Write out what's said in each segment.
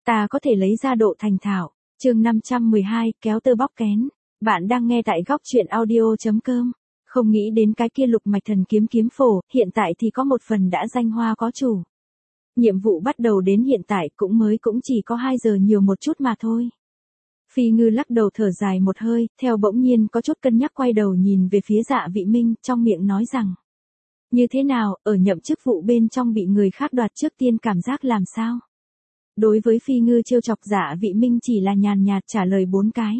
ta có thể lấy ra độ thành thạo. Chương 512, kéo tơ bóc kén. Bạn đang nghe tại góc truyện audio.com. Không nghĩ đến cái kia lục mạch thần kiếm kiếm phổ, hiện tại thì có một phần đã danh hoa có chủ. Nhiệm vụ bắt đầu đến hiện tại cũng chỉ có 2 giờ nhiều một chút mà thôi. Phi Ngư lắc đầu thở dài một hơi, theo bỗng nhiên có chút cân nhắc quay đầu nhìn về phía Dạ Vị Minh, trong miệng nói rằng: như thế nào, ở nhậm chức vụ bên trong bị người khác đoạt trước tiên cảm giác làm sao? Đối với Phi Ngư trêu chọc, Dạ Vị Minh chỉ là nhàn nhạt trả lời 4 cái.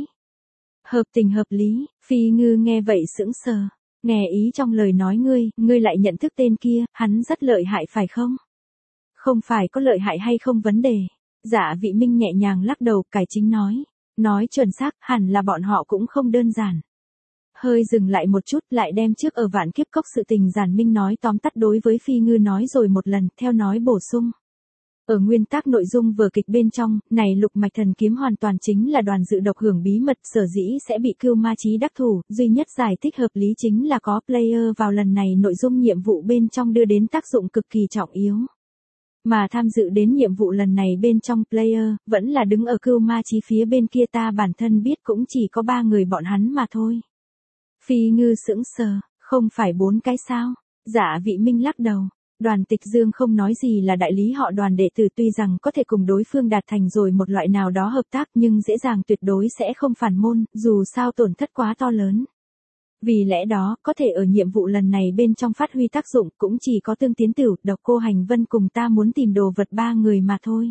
Hợp tình hợp lý. Phi Ngư nghe vậy sững sờ. Nghe ý trong lời nói ngươi lại nhận thức tên kia, hắn rất lợi hại phải không? Không phải có lợi hại hay không vấn đề. Dạ Vị Minh nhẹ nhàng lắc đầu, cải chính nói. Nói chuẩn xác, hẳn là bọn họ cũng không đơn giản. Hơi dừng lại một chút, lại đem trước ở Vạn Kiếp Cốc sự tình giản minh nói tóm tắt đối với Phi Ngư nói rồi một lần, theo nói bổ sung. Ở nguyên tắc nội dung vở kịch bên trong, này lục mạch thần kiếm hoàn toàn chính là đoàn dự độc hưởng bí mật, sở dĩ sẽ bị Cưu Ma Chí đắc thủ, duy nhất giải thích hợp lý chính là có player vào lần này nội dung nhiệm vụ bên trong đưa đến tác dụng cực kỳ trọng yếu. Mà tham dự đến nhiệm vụ lần này bên trong player, vẫn là đứng ở Cưu Ma Chí phía bên kia, ta bản thân biết cũng chỉ có 3 người bọn hắn mà thôi. Phi Ngư sững sờ, không phải 4 cái sao? Dạ Vị Minh lắc đầu. Đoàn Tịch Dương không nói gì là đại lý họ Đoàn đệ tử, tuy rằng có thể cùng đối phương đạt thành rồi một loại nào đó hợp tác, nhưng dễ dàng tuyệt đối sẽ không phản môn, dù sao tổn thất quá to lớn. Vì lẽ đó, có thể ở nhiệm vụ lần này bên trong phát huy tác dụng cũng chỉ có Tương Tiến Tửu, Độc Cô Hành Vân cùng ta muốn tìm đồ vật 3 người mà thôi.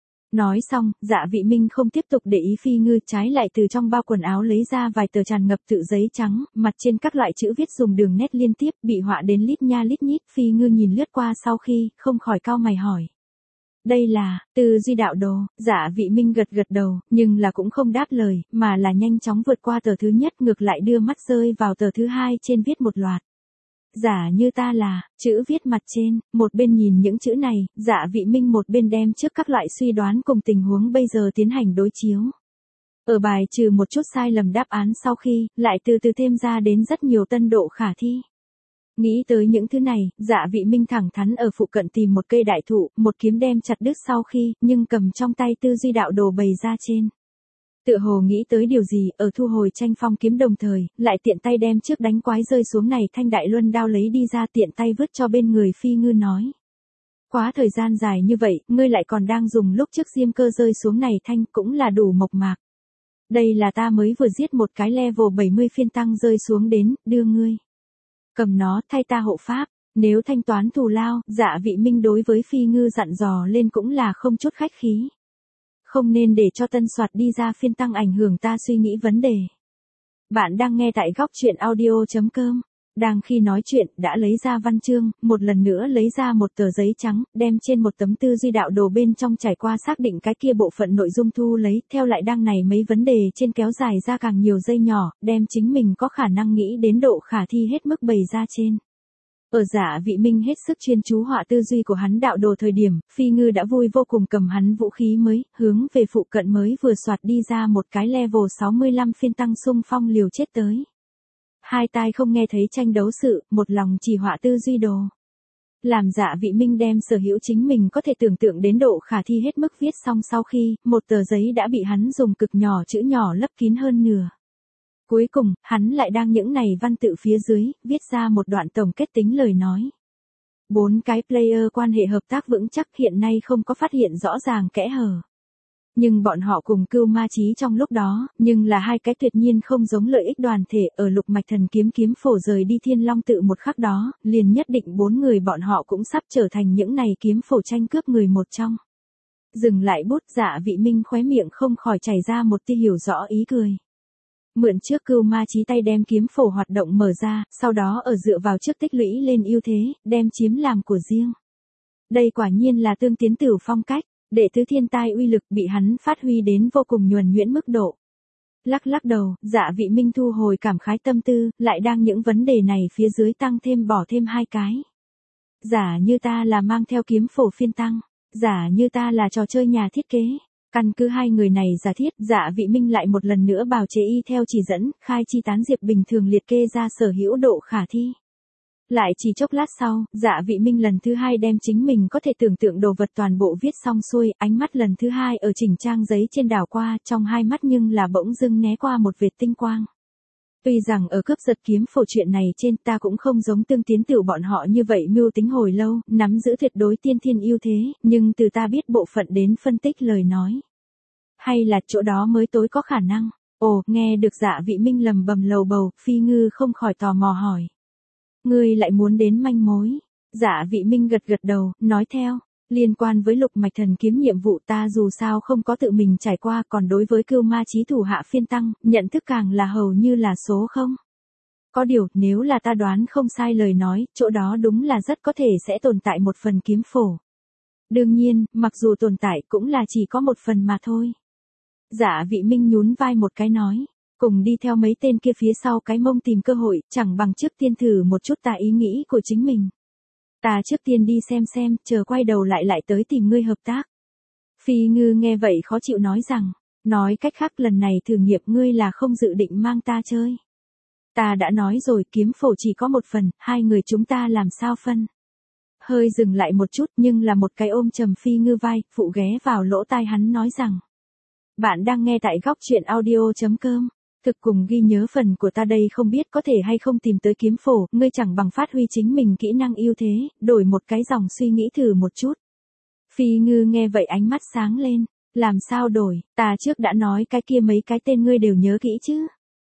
Nói xong, Dạ Vị Minh không tiếp tục để ý Phi Ngư, trái lại từ trong bao quần áo lấy ra vài tờ tràn ngập tự giấy trắng, mặt trên các loại chữ viết dùng đường nét liên tiếp, bị họa đến lít nha lít nhít. Phi Ngư nhìn lướt qua sau khi, không khỏi cau mày hỏi. Đây là, Tư Duy Đạo Đồ. Dạ Vị Minh gật gật đầu, nhưng là cũng không đáp lời, mà là nhanh chóng vượt qua tờ thứ nhất, ngược lại đưa mắt rơi vào tờ thứ 2, trên viết một loạt. Giả như ta là, chữ viết mặt trên, một bên nhìn những chữ này, Dạ Vị Minh một bên đem trước các loại suy đoán cùng tình huống bây giờ tiến hành đối chiếu. Ở bài trừ một chút sai lầm đáp án sau khi, lại từ từ thêm ra đến rất nhiều tân độ khả thi. Nghĩ tới những thứ này, Dạ Vị Minh thẳng thắn ở phụ cận tìm một cây đại thụ, một kiếm đem chặt đứt sau khi, nhưng cầm trong tay Tư Duy Đạo Đồ bày ra trên. Tựa hồ nghĩ tới điều gì, ở thu hồi tranh phong kiếm đồng thời, lại tiện tay đem trước đánh quái rơi xuống này thanh đại luân đao lấy đi ra, tiện tay vứt cho bên người Phi Ngư nói. Quá thời gian dài như vậy, ngươi lại còn đang dùng lúc trước diêm cơ rơi xuống này thanh, cũng là đủ mộc mạc. Đây là ta mới vừa giết một cái level 70 phiên tăng rơi xuống đến, đưa ngươi. Cầm nó, thay ta hộ pháp, nếu thanh toán thù lao, Dạ Vị Minh đối với Phi Ngư dặn dò lên cũng là không chút khách khí. Không nên để cho tân soạt đi ra phiên tăng ảnh hưởng ta suy nghĩ vấn đề. Bạn đang nghe tại góc truyện audio.com. Đang khi nói chuyện, đã lấy ra văn chương, một lần nữa lấy ra một tờ giấy trắng, đem trên một tấm Tư Duy Đạo Đồ bên trong trải qua xác định cái kia bộ phận nội dung thu lấy, theo lại đang này mấy vấn đề trên kéo dài ra càng nhiều dây nhỏ, đem chính mình có khả năng nghĩ đến độ khả thi hết mức bày ra trên. Ở Dạ Vị Minh hết sức chuyên chú họa tư duy của hắn đạo đồ thời điểm, Phi Ngư đã vui vô cùng cầm hắn vũ khí mới, hướng về phụ cận mới vừa soạt đi ra một cái level 65 phiên tăng xung phong liều chết tới. Hai tai không nghe thấy tranh đấu sự, một lòng chỉ họa tư duy đồ. Làm Dạ Vị Minh đem sở hữu chính mình có thể tưởng tượng đến độ khả thi hết mức viết xong sau khi, một tờ giấy đã bị hắn dùng cực nhỏ chữ nhỏ lấp kín hơn nửa. Cuối cùng, hắn lại đang những này văn tự phía dưới, viết ra một đoạn tổng kết tính lời nói. 4 cái player quan hệ hợp tác vững chắc, hiện nay không có phát hiện rõ ràng kẽ hở. Nhưng bọn họ cùng Cưu Ma Chí trong lúc đó, nhưng là 2 cái tuyệt nhiên không giống lợi ích đoàn thể, ở lục mạch thần kiếm kiếm phổ rời đi Thiên Long tự một khắc đó, liền nhất định 4 người bọn họ cũng sắp trở thành những này kiếm phổ tranh cướp người một trong. Dừng lại bút, Dạ Vị Minh khóe miệng không khỏi chảy ra một tia hiểu rõ ý cười. Mượn trước Cưu Ma Chí tay đem kiếm phổ hoạt động mở ra, sau đó ở dựa vào trước tích lũy lên ưu thế, đem chiếm làm của riêng. Đây quả nhiên là Tương Tiến Tửu phong cách, đệ tứ thiên tai uy lực bị hắn phát huy đến vô cùng nhuần nhuyễn mức độ. Lắc đầu, Dạ Vị Minh thu hồi cảm khái tâm tư, lại đang những vấn đề này phía dưới tăng thêm bỏ thêm 2 cái. Giả như ta là mang theo kiếm phổ phiên tăng, giả như ta là trò chơi nhà thiết kế. Căn cứ 2 người này giả thiết, Dạ Vị Minh lại một lần nữa bào chế y theo chỉ dẫn, khai chi tán diệp bình thường liệt kê ra sở hữu độ khả thi. Lại chỉ chốc lát sau, Dạ Vị Minh lần thứ hai đem chính mình có thể tưởng tượng đồ vật toàn bộ viết xong xuôi, ánh mắt lần thứ hai ở chỉnh trang giấy trên đảo qua, trong hai mắt nhưng là bỗng dưng né qua một vệt tinh quang. Tuy rằng ở cướp giật kiếm phổ chuyện này trên ta cũng không giống Tương Tiến Tử bọn họ như vậy mưu tính hồi lâu, nắm giữ tuyệt đối tiên thiên ưu thế, nhưng từ ta biết bộ phận đến phân tích lời nói. Hay là chỗ đó mới tối có khả năng. Ồ, nghe được Dạ Vị Minh lầm bầm lầu bầu, Phi Ngư không khỏi tò mò hỏi. Ngươi lại muốn đến manh mối. Dạ Vị Minh gật gật đầu, nói theo. Liên quan với lục mạch thần kiếm nhiệm vụ ta dù sao không có tự mình trải qua, còn đối với Cưu Ma Chí thủ hạ phiên tăng, nhận thức càng là hầu như là số không. Có điều, nếu là ta đoán không sai lời nói, chỗ đó đúng là rất có thể sẽ tồn tại một phần kiếm phổ. Đương nhiên, mặc dù tồn tại cũng là chỉ có một phần mà thôi. Dạ Vị Minh nhún vai một cái nói. Cùng đi theo mấy tên kia phía sau cái mông tìm cơ hội, chẳng bằng trước tiên thử một chút ta ý nghĩ của chính mình. Ta trước tiên đi xem, chờ quay đầu lại tới tìm ngươi hợp tác. Phi Ngư nghe vậy khó chịu nói rằng, nói cách khác lần này thử nghiệp ngươi là không dự định mang ta chơi. Ta đã nói rồi kiếm phổ chỉ có một phần, hai người chúng ta làm sao phân. Hơi dừng lại một chút nhưng là một cái ôm trầm Phi Ngư vai, phụ ghé vào lỗ tai hắn nói rằng. Bạn đang nghe tại góc truyện audio.com. Thực cùng ghi nhớ phần của ta đây không biết có thể hay không tìm tới kiếm phổ, ngươi chẳng bằng phát huy chính mình kỹ năng ưu thế, đổi một cái dòng suy nghĩ thử một chút. Phi Ngư nghe vậy ánh mắt sáng lên, làm sao đổi, ta trước đã nói cái kia mấy cái tên ngươi đều nhớ kỹ chứ.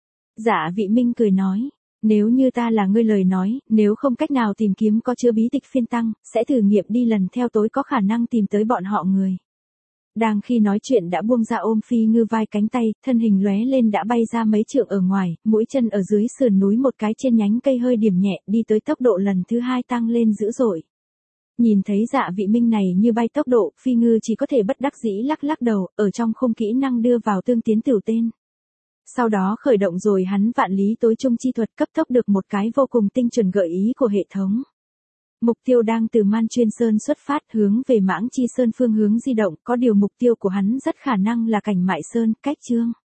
Dạ Vị Minh cười nói, nếu như ta là ngươi lời nói, nếu không cách nào tìm kiếm có chứa bí tịch phiên tăng, sẽ thử nghiệm đi lần theo tối có khả năng tìm tới bọn họ người. Đang khi nói chuyện đã buông ra ôm Phi Ngư vai cánh tay, thân hình lóe lên đã bay ra mấy trượng ở ngoài, mũi chân ở dưới sườn núi một cái trên nhánh cây hơi điểm nhẹ, đi tới tốc độ lần thứ hai tăng lên dữ dội. Nhìn thấy Dạ Vị Minh này như bay tốc độ, Phi Ngư chỉ có thể bất đắc dĩ lắc lắc đầu, ở trong khung kỹ năng đưa vào Tương Tiến Tử tên. Sau đó khởi động rồi hắn vạn lý tối trung chi thuật cấp tốc được một cái vô cùng tinh chuẩn gợi ý của hệ thống. Mục tiêu đang từ Man Chuyên Sơn xuất phát hướng về Mãng Chi Sơn phương hướng di động, có điều mục tiêu của hắn rất khả năng là Cảnh Mại Sơn, cách Chương.